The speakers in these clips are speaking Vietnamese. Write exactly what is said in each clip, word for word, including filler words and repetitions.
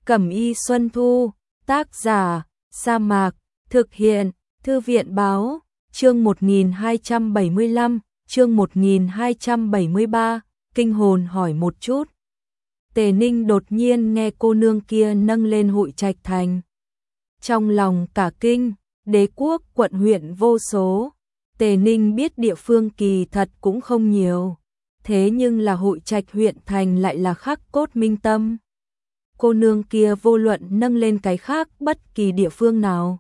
Cẩm y Xuân Thu, tác giả, Sa Mạc, thực hiện, Thư viện báo, chương một nghìn hai trăm bảy mươi lăm, chương một nghìn hai trăm bảy mươi ba, kinh hồn hỏi một chút. Tề Ninh đột nhiên nghe cô nương kia nâng lên Hội Trạch Thành. Trong lòng cả kinh, đế quốc quận huyện vô số. Tề Ninh biết địa phương kỳ thật cũng không nhiều. Thế nhưng là Hội Trạch huyện thành lại là khắc cốt minh tâm. Cô nương kia vô luận nâng lên cái khác bất kỳ địa phương nào,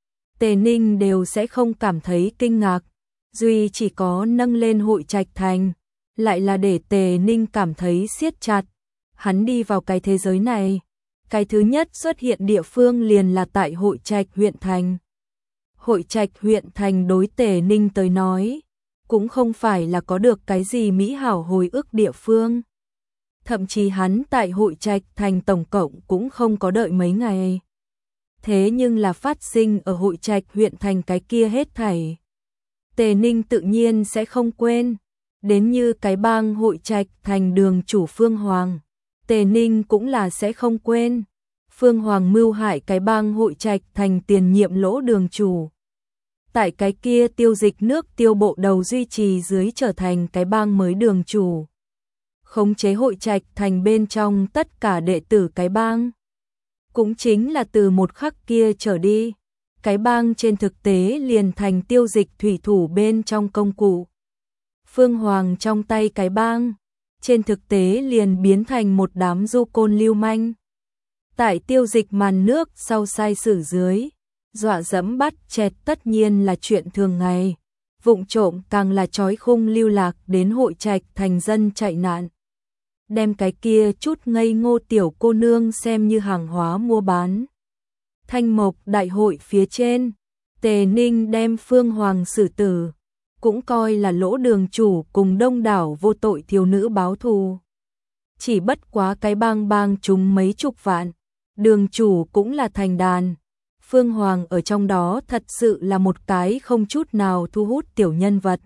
Tề Ninh đều sẽ không cảm thấy kinh ngạc. Duy chỉ có nâng lên Hội Trạch Thành, lại là để Tề Ninh cảm thấy siết chặt. Hắn đi vào cái thế giới này, cái thứ nhất xuất hiện địa phương liền là tại Hội Trạch huyện thành. Hội Trạch huyện thành đối Tề Ninh tới nói, cũng không phải là có được cái gì mỹ hảo hồi ức địa phương. Thậm chí hắn tại Hội Trạch thành tổng cộng cũng không có đợi mấy ngày. Thế nhưng là phát sinh ở Hội Trạch huyện thành cái kia hết thảy, Tề Ninh tự nhiên sẽ không quên. Đến như cái bang Hội Trạch thành đường chủ Phương Hoàng, Tề Ninh cũng là sẽ không quên. Phương Hoàng mưu hại cái bang Hội Trạch thành tiền nhiệm lỗ đường chủ. Tại cái kia tiêu dịch nước tiêu bộ đầu duy trì dưới trở thành cái bang mới đường chủ. Khống chế Hội Trạch thành bên trong tất cả đệ tử cái bang. Cũng chính là từ một khắc kia trở đi, cái bang trên thực tế liền thành tiêu dịch thủy thủ bên trong công cụ. Phương Hoàng trong tay cái bang, trên thực tế liền biến thành một đám du côn lưu manh. Tại tiêu dịch màn nước sau sai sử dưới, dọa dẫm bắt chẹt tất nhiên là chuyện thường ngày. Vụng trộm càng là trói khung lưu lạc đến Hội Trạch thành dân chạy nạn. Đem cái kia chút ngây ngô tiểu cô nương xem như hàng hóa mua bán. Thanh Mộc đại hội phía trên, Tề Ninh đem Phương Hoàng xử tử, cũng coi là lỗ đường chủ cùng đông đảo vô tội thiếu nữ báo thù. Chỉ bất quá cái bang bang chúng mấy chục vạn, đường chủ cũng là thành đàn. Phương Hoàng ở trong đó thật sự là một cái không chút nào thu hút tiểu nhân vật.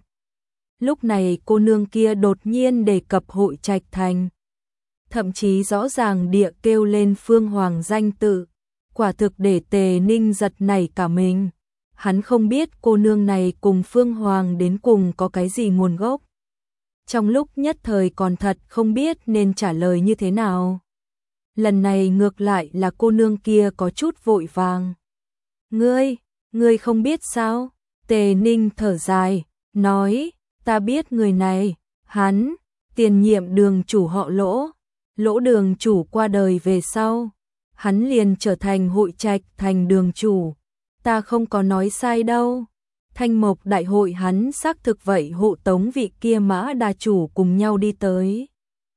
Lúc này cô nương kia đột nhiên đề cập Hội Trạch thành, thậm chí rõ ràng địa kêu lên Phương Hoàng danh tự, quả thực để Tề Ninh giật nảy cả mình. Hắn không biết cô nương này cùng Phương Hoàng đến cùng có cái gì nguồn gốc. Trong lúc nhất thời còn thật không biết nên trả lời như thế nào. Lần này ngược lại là cô nương kia có chút vội vàng. Ngươi, ngươi không biết sao? Tề Ninh thở dài, nói, ta biết người này, hắn, tiền nhiệm đường chủ họ Lỗ. Lỗ đường chủ qua đời về sau, hắn liền trở thành Hội Trạch thành đường chủ. Ta không có nói sai đâu. Thanh Mộc đại hội hắn xác thực vậy hộ tống vị kia Mã đà chủ cùng nhau đi tới.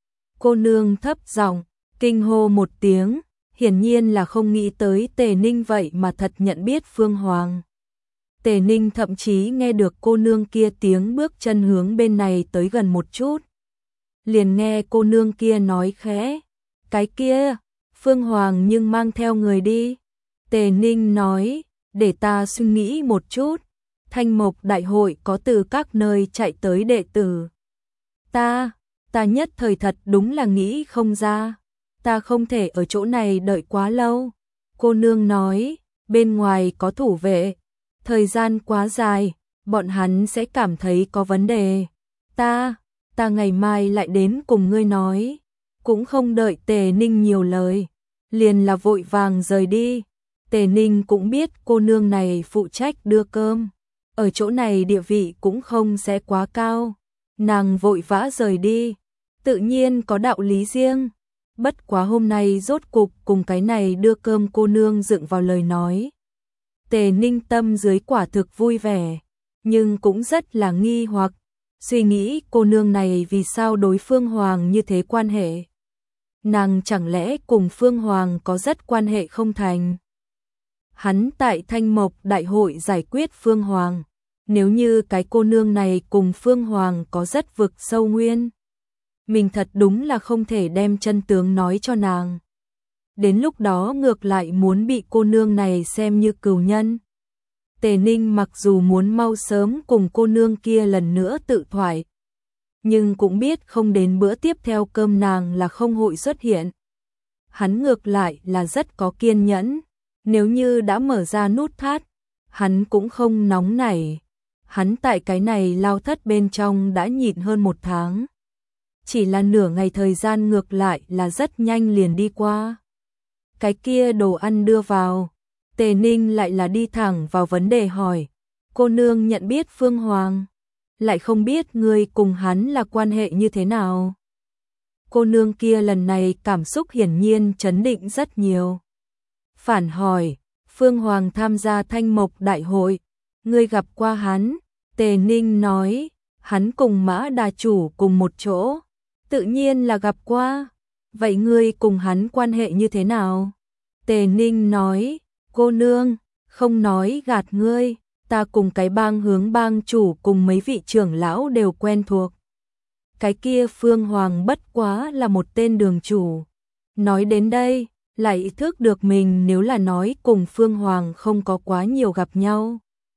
Cô nương thấp giọng kinh hô một tiếng, hiển nhiên là không nghĩ tới Tề Ninh vậy mà thật nhận biết Phương Hoàng. Tề Ninh thậm chí nghe được cô nương kia tiếng bước chân hướng bên này tới gần một chút. Liền nghe cô nương kia nói khẽ, cái kia, Phương Hoàng nhưng mang theo người đi. Tề Ninh nói, để ta suy nghĩ một chút. Thanh Mộc đại hội có từ các nơi chạy tới đệ tử. Ta, ta nhất thời thật đúng là nghĩ không ra. Ta không thể ở chỗ này đợi quá lâu. Cô nương nói, bên ngoài có thủ vệ. Thời gian quá dài, bọn hắn sẽ cảm thấy có vấn đề. Ta, ta ngày mai lại đến cùng ngươi nói. Cũng không đợi Tề Ninh nhiều lời, liền là vội vàng rời đi. Tề Ninh cũng biết cô nương này phụ trách đưa cơm, ở chỗ này địa vị cũng không sẽ quá cao. Nàng vội vã rời đi, tự nhiên có đạo lý riêng. Bất quá hôm nay rốt cục cùng cái này đưa cơm cô nương dựng vào lời nói. Tề Ninh tâm dưới quả thực vui vẻ, nhưng cũng rất là nghi hoặc, suy nghĩ cô nương này vì sao đối Phương Hoàng như thế quan hệ. Nàng chẳng lẽ cùng Phương Hoàng có rất quan hệ không thành? Hắn tại Thanh Mộc đại hội giải quyết Phương Hoàng, nếu như cái cô nương này cùng Phương Hoàng có rất vực sâu nguyên, mình thật đúng là không thể đem chân tướng nói cho nàng. Đến lúc đó ngược lại muốn bị cô nương này xem như cừu nhân. Tề Ninh mặc dù muốn mau sớm cùng cô nương kia lần nữa tự thoại, nhưng cũng biết không đến bữa tiếp theo cơm nàng là không hội xuất hiện. hắn ngược lại là rất có kiên nhẫn, nếu như đã mở ra nút thắt, hắn cũng không nóng nảy. Hắn tại cái này lao thất bên trong đã nhịn hơn một tháng. Chỉ là nửa ngày thời gian ngược lại là rất nhanh liền đi qua. Cái kia đồ ăn đưa vào, Tề Ninh lại là đi thẳng vào vấn đề hỏi, cô nương nhận biết Phương Hoàng, lại không biết người cùng hắn là quan hệ như thế nào. Cô nương kia lần này cảm xúc hiển nhiên chấn định rất nhiều. Phản hỏi, Phương Hoàng tham gia Thanh Mộc Đại hội, ngươi gặp qua hắn? Tề Ninh nói, hắn cùng Mã Đà chủ cùng một chỗ, tự nhiên là gặp qua. Vậy ngươi cùng hắn quan hệ như thế nào? Tề Ninh nói, cô nương, không nói gạt ngươi, ta cùng cái bang Hướng bang chủ cùng mấy vị trưởng lão đều quen thuộc. Cái kia Phương Hoàng bất quá là một tên đường chủ. Nói đến đây, lại ý thức được mình nếu là nói cùng Phương Hoàng không có quá nhiều gặp nhau.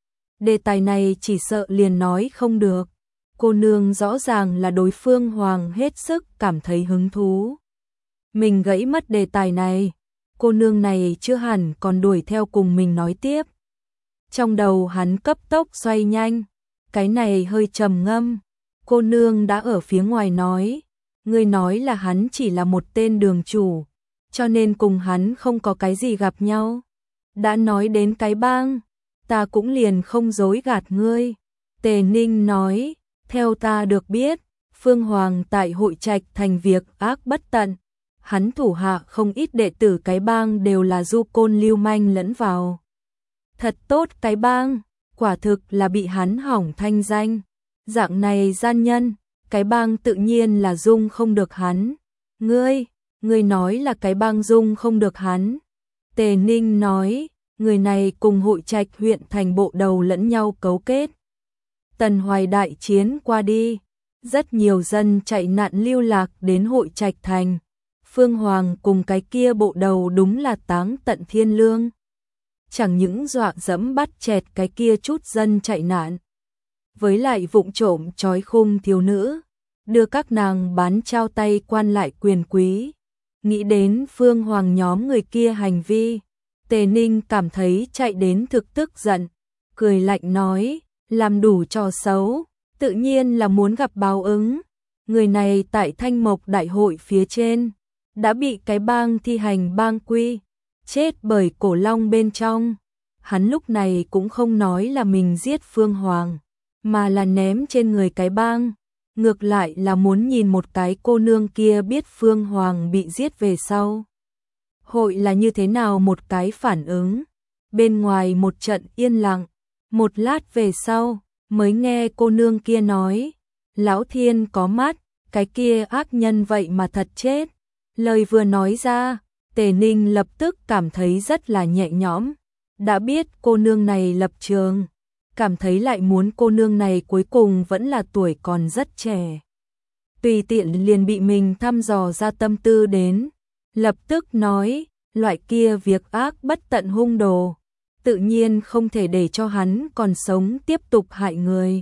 Đề tài này chỉ sợ liền nói không được. Cô nương rõ ràng là đối Phương Hoàng hết sức cảm thấy hứng thú. Mình gãy mất đề tài này, cô nương này chưa hẳn còn đuổi theo cùng mình nói tiếp. Trong đầu hắn cấp tốc xoay nhanh, cái này hơi trầm ngâm. Cô nương đã ở phía ngoài nói, ngươi nói là hắn chỉ là một tên đường chủ, cho nên cùng hắn không có cái gì gặp nhau. Đã nói đến cái bang, ta cũng liền không dối gạt ngươi. Tề Ninh nói, theo ta được biết, Phương Hoàng tại Hội Trạch thành việc ác bất tận. Hắn thủ hạ không ít đệ tử cái bang đều là du côn lưu manh lẫn vào. Thật tốt cái bang, quả thực là bị hắn hỏng thanh danh. Dạng này gian nhân, cái bang tự nhiên là dung không được hắn. Ngươi, ngươi nói là cái bang dung không được hắn. Tề Ninh nói, người này cùng Hội Trạch huyện thành bộ đầu lẫn nhau cấu kết. Tần Hoài đại chiến qua đi, rất nhiều dân chạy nạn lưu lạc đến Hội Trạch thành. Phương Hoàng cùng cái kia bộ đầu đúng là táng tận thiên lương. Chẳng những dọa dẫm bắt chẹt cái kia chút dân chạy nạn, với lại vụng trộm trói khung thiếu nữ, đưa các nàng bán trao tay quan lại quyền quý. Nghĩ đến Phương Hoàng nhóm người kia hành vi, Tề Ninh cảm thấy chạy đến thực tức giận, cười lạnh nói, làm đủ trò xấu, tự nhiên là muốn gặp báo ứng. Người này tại Thanh Mộc Đại hội phía trên, đã bị cái bang thi hành bang quy, chết bởi cổ long bên trong. Hắn lúc này cũng không nói là mình giết Phương Hoàng, mà là ném trên người cái bang. Ngược lại là muốn nhìn một cái cô nương kia biết Phương Hoàng bị giết về sau. Hội là như thế nào một cái phản ứng. Bên ngoài một trận yên lặng, một lát về sau, mới nghe cô nương kia nói, Lão Thiên có mắt, cái kia ác nhân vậy mà thật chết. Lời vừa nói ra, Tề Ninh lập tức cảm thấy rất là nhẹ nhõm. Đã biết cô nương này lập trường, cảm thấy lại muốn cô nương này cuối cùng vẫn là tuổi còn rất trẻ. Tùy tiện liền bị mình thăm dò ra tâm tư đến, lập tức nói, loại kia việc ác bất tận hung đồ, tự nhiên không thể để cho hắn còn sống tiếp tục hại người.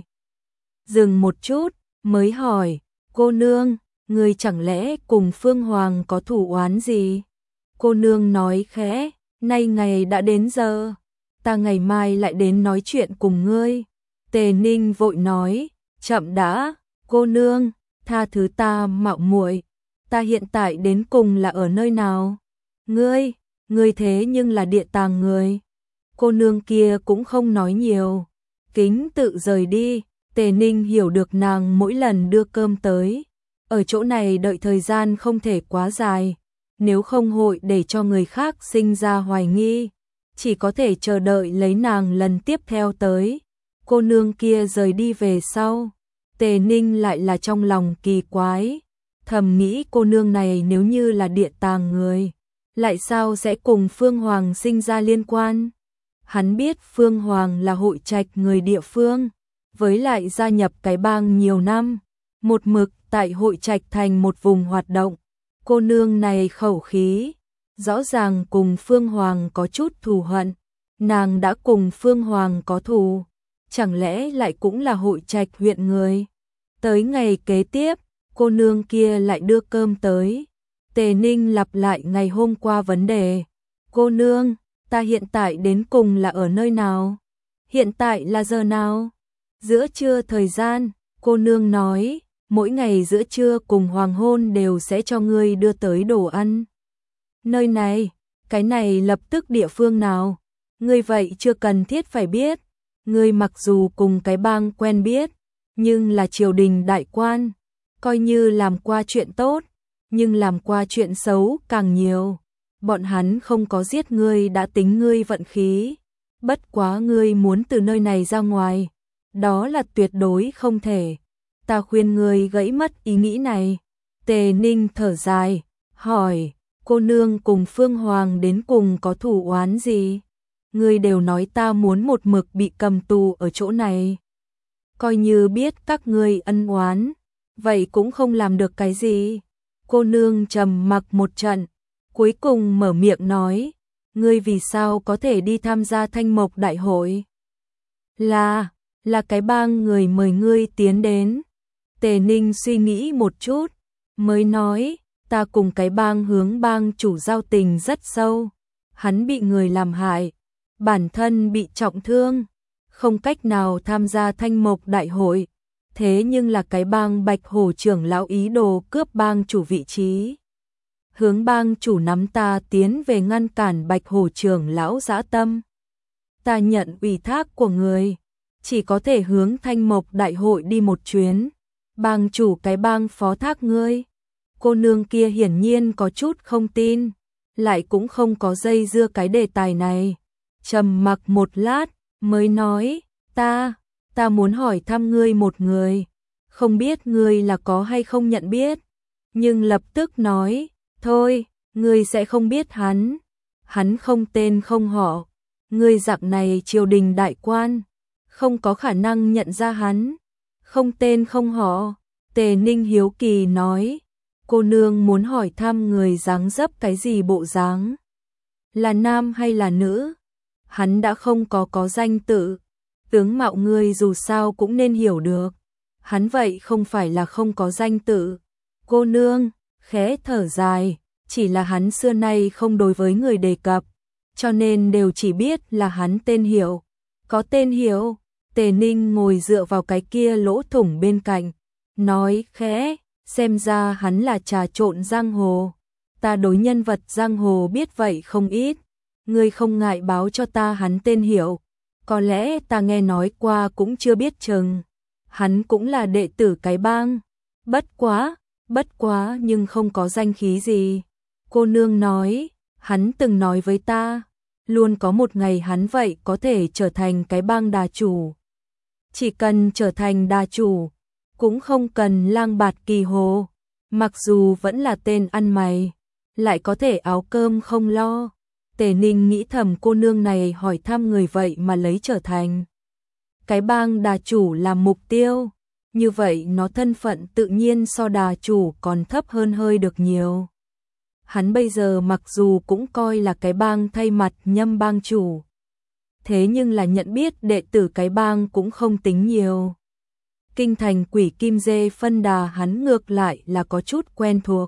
Dừng một chút, mới hỏi, cô nương, người chẳng lẽ cùng Phương Hoàng có thủ oán gì? Cô nương nói khẽ, nay ngày đã đến giờ, ta ngày mai lại đến nói chuyện cùng ngươi. Tề Ninh vội nói, chậm đã, cô nương, tha thứ ta mạo muội, ta hiện tại đến cùng là ở nơi nào? Ngươi, ngươi thế nhưng là địa tàng người. Cô nương kia cũng không nói nhiều, kính tự rời đi. Tề Ninh hiểu được nàng mỗi lần đưa cơm tới, ở chỗ này đợi thời gian không thể quá dài, nếu không hội để cho người khác sinh ra hoài nghi, chỉ có thể chờ đợi lấy nàng lần tiếp theo tới. Cô nương kia rời đi về sau, Tề Ninh lại là trong lòng kỳ quái, thầm nghĩ cô nương này nếu như là địa tàng người, lại sao sẽ cùng Phương Hoàng sinh ra liên quan? Hắn biết Phương Hoàng là Hội Trạch người địa phương, với lại gia nhập cái bang nhiều năm, một mực tại Hội Trạch thành một vùng hoạt động. Cô nương này khẩu khí, rõ ràng cùng Phương Hoàng có chút thù hận. Nàng đã cùng Phương Hoàng có thù, chẳng lẽ lại cũng là Hội Trạch huyện người? Tới ngày kế tiếp, cô nương kia lại đưa cơm tới. Tề Ninh lặp lại ngày hôm qua vấn đề. Cô nương, ta hiện tại đến cùng là ở nơi nào? Hiện tại là giờ nào? Giữa trưa thời gian, cô nương nói, mỗi ngày giữa trưa cùng hoàng hôn đều sẽ cho ngươi đưa tới đồ ăn. Nơi này, cái này lập tức địa phương nào? Ngươi vậy chưa cần thiết phải biết. Ngươi mặc dù cùng cái bang quen biết, nhưng là triều đình đại quan, coi như làm qua chuyện tốt, nhưng làm qua chuyện xấu càng nhiều. Bọn hắn không có giết ngươi đã tính ngươi vận khí. Bất quá ngươi muốn từ nơi này ra ngoài, đó là tuyệt đối không thể. Ta khuyên ngươi gãy mất ý nghĩ này. Tề Ninh thở dài, hỏi, cô nương cùng Phương Hoàng đến cùng có thù oán gì? Ngươi đều nói ta muốn một mực bị cầm tù ở chỗ này. Coi như biết các ngươi ân oán, vậy cũng không làm được cái gì. Cô nương trầm mặc một trận, cuối cùng mở miệng nói, ngươi vì sao có thể đi tham gia Thanh Mộc Đại hội? Là, là cái bang người mời ngươi tiến đến. Tề Ninh suy nghĩ một chút, mới nói, ta cùng cái bang hướng bang chủ giao tình rất sâu. Hắn bị người làm hại, bản thân bị trọng thương, không cách nào tham gia Thanh Mộc Đại hội. Thế nhưng là cái bang Bạch Hổ trưởng lão ý đồ cướp bang chủ vị trí. Hướng bang chủ nắm ta tiến về ngăn cản Bạch Hổ trưởng lão dã tâm. Ta nhận ủy thác của người, chỉ có thể hướng Thanh Mộc Đại hội đi một chuyến. Bang chủ cái bang phó thác ngươi. Cô nương kia hiển nhiên có chút không tin, lại cũng không có dây dưa cái đề tài này. Trầm mặc một lát, mới nói, ta, ta muốn hỏi thăm ngươi một người, không biết ngươi là có hay không nhận biết. Nhưng lập tức nói, thôi, ngươi sẽ không biết hắn, hắn không tên không họ, ngươi dạng này triều đình đại quan, không có khả năng nhận ra hắn, không tên không họ. Tề Ninh hiếu kỳ nói, cô nương muốn hỏi thăm người dáng dấp cái gì bộ dáng? Là nam hay là nữ? Hắn đã không có có danh tự, tướng mạo ngươi dù sao cũng nên hiểu được. Hắn vậy không phải là không có danh tự. Cô nương, khẽ thở dài, chỉ là hắn xưa nay không đối với người đề cập, cho nên đều chỉ biết là hắn tên Hiểu. Có tên Hiểu. Tề Ninh ngồi dựa vào cái kia lỗ thủng bên cạnh, nói khẽ, xem ra hắn là trà trộn giang hồ. Ta đối nhân vật giang hồ biết vậy không ít, ngươi không ngại báo cho ta hắn tên Hiểu. Có lẽ ta nghe nói qua cũng chưa biết chừng. Hắn cũng là đệ tử cái bang. Bất quá, bất quá nhưng không có danh khí gì. Cô nương nói, hắn từng nói với ta, luôn có một ngày hắn vậy có thể trở thành cái bang đà chủ. Chỉ cần trở thành đà chủ, cũng không cần lang bạt kỳ hồ, mặc dù vẫn là tên ăn mày, lại có thể áo cơm không lo. Tề Ninh nghĩ thầm cô nương này hỏi thăm người vậy mà lấy trở thành cái bang đà chủ làm mục tiêu, như vậy nó thân phận tự nhiên so đà chủ còn thấp hơn hơi được nhiều. Hắn bây giờ mặc dù cũng coi là cái bang thay mặt nhâm bang chủ, thế nhưng là nhận biết đệ tử cái bang cũng không tính nhiều. Kinh thành quỷ kim dê phân đà hắn ngược lại là có chút quen thuộc.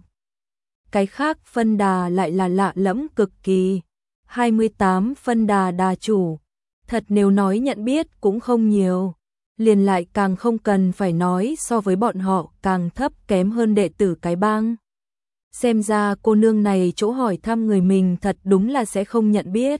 Cái khác phân đà lại là lạ lẫm cực kỳ. hai mươi tám phân đà đà chủ, thật nếu nói nhận biết cũng không nhiều. Liền lại càng không cần phải nói so với bọn họ càng thấp kém hơn đệ tử cái bang. Xem ra cô nương này chỗ hỏi thăm người mình thật đúng là sẽ không nhận biết.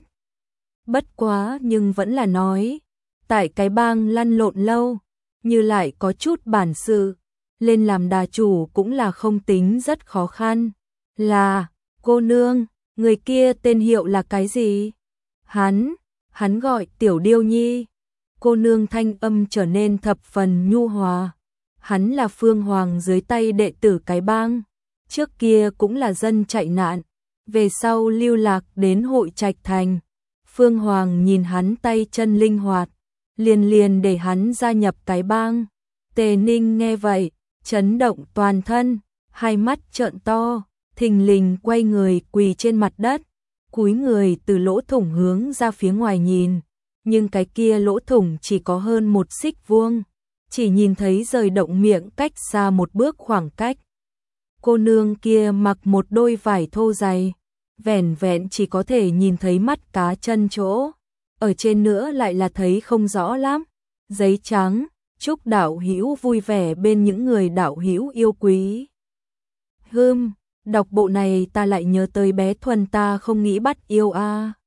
Bất quá nhưng vẫn là nói, tại cái bang lăn lộn lâu, như lại có chút bản sự, lên làm đà chủ cũng là không tính rất khó khăn. Là, cô nương, người kia tên hiệu là cái gì? Hắn, hắn gọi Tiểu Điêu Nhi. Cô nương thanh âm trở nên thập phần nhu hòa. Hắn là Phương Hoàng dưới tay đệ tử cái bang, trước kia cũng là dân chạy nạn, về sau lưu lạc đến Hội Trạch Thành. Phương Hoàng nhìn hắn tay chân linh hoạt, liền liền để hắn gia nhập cái bang. Tề Ninh nghe vậy, chấn động toàn thân, hai mắt trợn to, thình lình quay người quỳ trên mặt đất, cúi người từ lỗ thủng hướng ra phía ngoài nhìn, nhưng cái kia lỗ thủng chỉ có hơn một xích vuông, chỉ nhìn thấy rời động miệng cách xa một bước khoảng cách. cô nương kia mặc một đôi vải thô dày, vẻn vẹn chỉ có thể nhìn thấy mắt cá chân chỗ, ở trên nữa lại là thấy không rõ lắm. Giấy trắng, chúc đạo hữu vui vẻ bên những người đạo hữu yêu quý. Hừm, đọc bộ này ta lại nhớ tới bé Thuần ta không nghĩ bắt yêu a. À.